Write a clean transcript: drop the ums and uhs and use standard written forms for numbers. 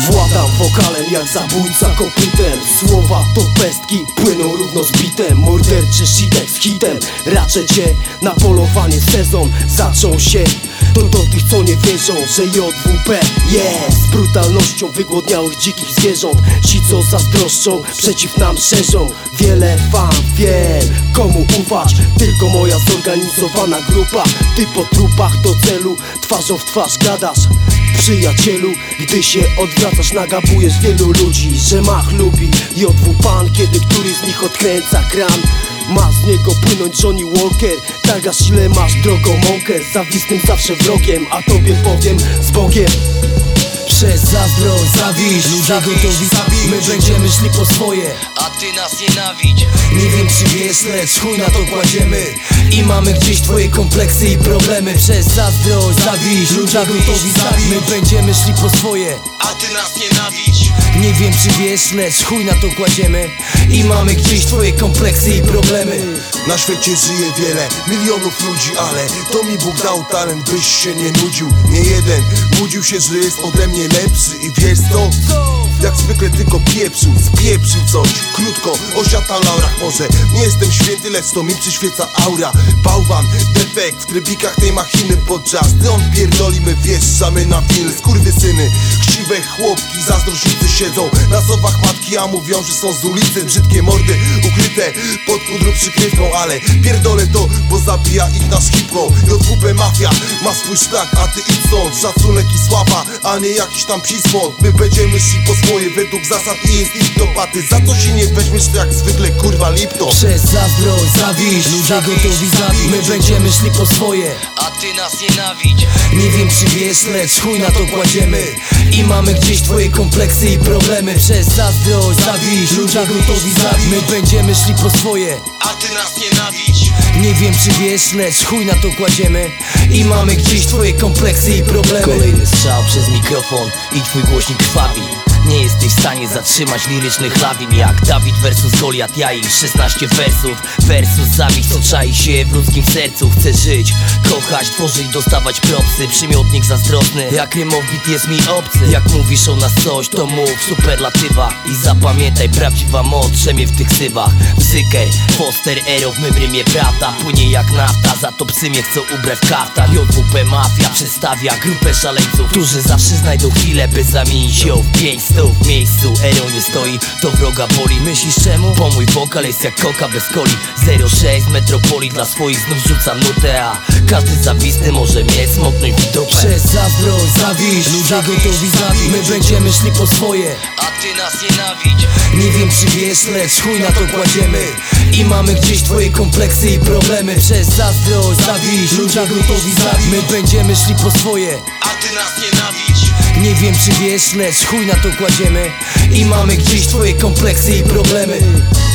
Władam wokalem jak zabójca kopytem. Słowa to pestki, płyną równo z bitem. Morderczy shitek z hitem. Raczę cię na polowanie, sezon zaczął się. To do tych, co nie wierzą, że JWP jest brutalnością wygłodniałych dzikich zwierząt. Ci, co zazdroszczą, przeciw nam szerzą. Wiele fan wie, komu ufać. Tylko moja zorganizowana grupa. Ty po trupach do celu, twarzą w twarz gadasz. Przyjacielu, gdy się odwracasz, nagabujesz wielu ludzi, że mach lubi JW pan, kiedy któryś z nich odkręca kran. Ma z niego płynąć Johnny Walker. Targasz ile masz drogą mąkę. Zawistnym zawsze wrogiem, a tobie powiem z Bogiem. Przez zazdrość, zawiść, ludzie gotowi zabić. My będziemy szli po swoje, a ty nas nienawidź. nie wiem czy wiesz, lecz chuj na to kładziemy. I mamy gdzieś twoje kompleksy i problemy. Przez zazdrość, zawiść, ludzie gotowi zabić. My będziemy szli po swoje, a ty nas nienawidź. nie wiem czy wiesz, lecz chuj na to kładziemy. I mamy gdzieś twoje kompleksy i problemy. Na świecie żyje wiele milionów ludzi, ale to mi Bóg dał talent, byś się nie nudził. Nie jeden łudził się, że jest ode mnie lepszy. I wiesz co? Jak zwykle tylko spieprzył coś. Krótko, osiata na laurach może. Nie jestem święty, lecz to mi przyświeca aura. Bałwan, defekt w trybikach tej machiny podczas gdy on pierdoli, my wjeżdżamy na winny. Skurwysyny, chciwe chłopki, zazdrośnicy siedzą na sowach matki, a mówią, że są z ulicy. Brzydkie mordy ukryte pod pudru przykrywką, ale pierdolę to, bo zabija ich nasz hip-hop. JWP mafia ma swój szlak, a ty idź stąd. Szacunek i sława, a nie jakiś tam pismont. My będziemy szli po swoje według zasad i jest ich dopaty. Za to się nie weźmiesz, to jak zwykle kurwa Lipton. Przez zazdrość, zawiść, ludzie gotowi zabić. My będziemy szli po swoje, a ty nas nienawidź. nie wiem czy wiesz, lecz chuj na to kładziemy. I mamy gdzieś twoje kompleksy i problemy. Przez zazdrość, zawiść, ludzie gotowi zabić. My będziemy szli po swoje, a ty nas nienawidź. nie wiem czy wiesz, lecz chuj na to kładziemy. I mamy gdzieś twoje kompleksy i problemy. Kolejny strzał przez mikrofon i twój głośnik krwawi. Nie jesteś w stanie zatrzymać lirycznych lawin. Jak Dawid versus Goliat, ja i 16 wersów. Versus zawiść, co czai się w ludzkim sercu. Chcę żyć, kochać, tworzyć, dostawać propsy. Przymiotnik zazdrosny, jak rymowbit jest mi obcy. Jak mówisz o nas coś, to mów w superlatywach. I zapamiętaj, prawdziwa moc drzemie w tych sywach. Psyker, Foster, Erow, my w rymie prawda. Płynie jak nafta, za to psy mnie chcą ubrać w kaftach. JWP Mafia przedstawia grupę szaleńców, którzy zawsze znajdą chwilę, by zamienić ją w 500 w miejscu. Ero nie stoi, to wroga boli. Myślisz czemu? Bo mój wokal jest jak koka bez coli. 06 metropolii, dla swoich znów rzucam nutę. A każdy zawisny może mnie smoknąć w dupę. Przez zazdrość, zawiść, ludzie gotowi zabić. My będziemy szli po swoje, a ty nas nienawidź. nie wiem czy wiesz, lecz chuj na to kładziemy. I mamy gdzieś twoje kompleksy i problemy. Przez zazdrość, zawiść, ludzie gotowi zabić. My będziemy szli po swoje, a ty nas nienawidź. nie wiem czy wiesz, lecz chuj na to kładziemy. I mamy gdzieś twoje kompleksy i problemy.